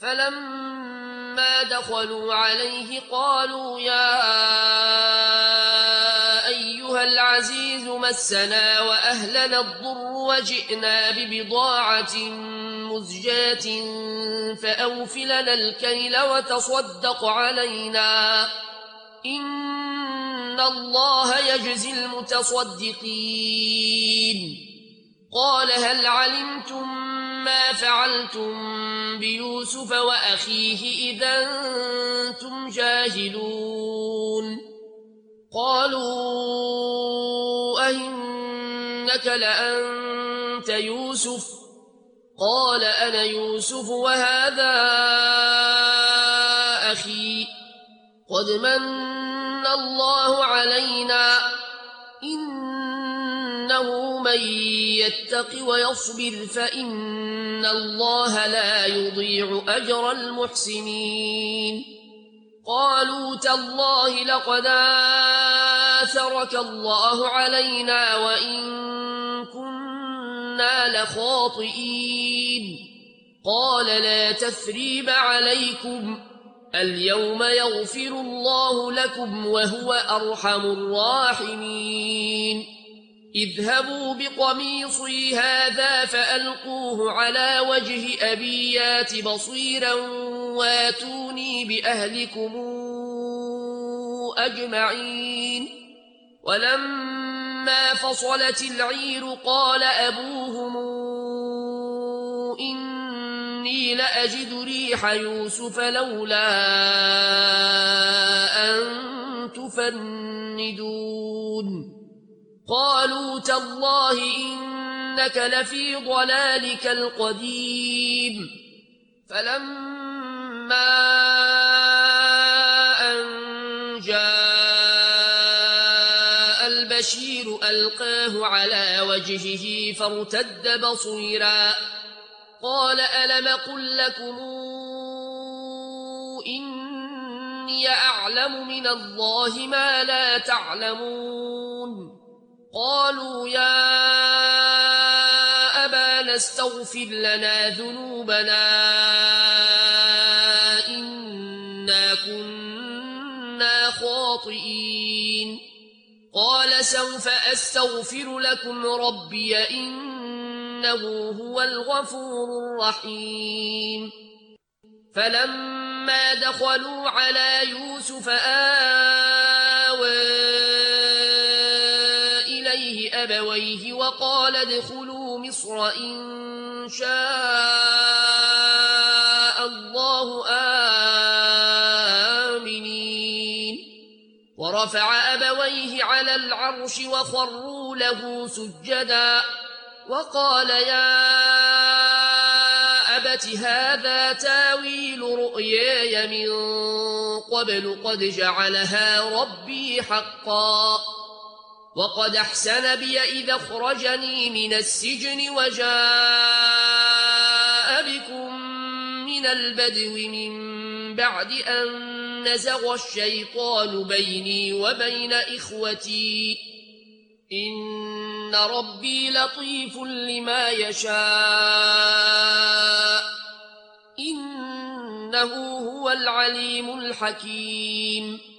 فلما دخلوا عليه قالوا يا أيها العزيز مسنا وأهلنا الضر وجئنا ببضاعة مزجاة فأوف لنا الكيل وتصدق علينا إن الله يجزي المتصدقين. قال هل علمتم ما فعلتم بيوسف وأخيه إذا أنتم جاهلون؟ قالوا أئنك لأنت يوسف؟ قال أنا يوسف وهذا أخي قد من الله علينا إنه من يتق ويصبر فإن الله لا يضيع أجر المحسنين. قالوا تالله لقد آثرك الله علينا وإن كنا لخاطئين. قال لا تثريب عليكم اليوم يغفر الله لكم وهو أرحم الراحمين. اذهبوا بقميصي هذا فألقوه على وجه أبي يات بصيرا واتوني بأهلكم أجمعين. ولما فصلت العير قال أبوهم إني لأجد ريح يوسف لولا أن تفندون. قالوا تالله إنك لفي ضلالك القديم. فلما أن جاء البشير ألقاه على وجهه فارتد بصيرا قال ألم قل لكم إني أعلم من الله ما لا تعلمون؟ قالوا يا أبانا استغفر لنا ذنوبنا إنا كنا خاطئين. قال سوف أستغفر لكم ربي إنه هو الغفور الرحيم. فلما دخلوا على يوسف آوى إليه أبويه وقال ادخلوا مصر إن شاء الله آمنين. ورفع أبويه على العرش وخروا له سجدا وقال يا أبت هذا تاويل رؤياي من قبل قد جعلها ربي حقا وقد أحسن بي إذا أخرجني من السجن وجاء بكم من البدو من بعد أن نزغ الشيطان بيني وبين إخوتي إن ربي لطيف لما يشاء إنه هو العليم الحكيم.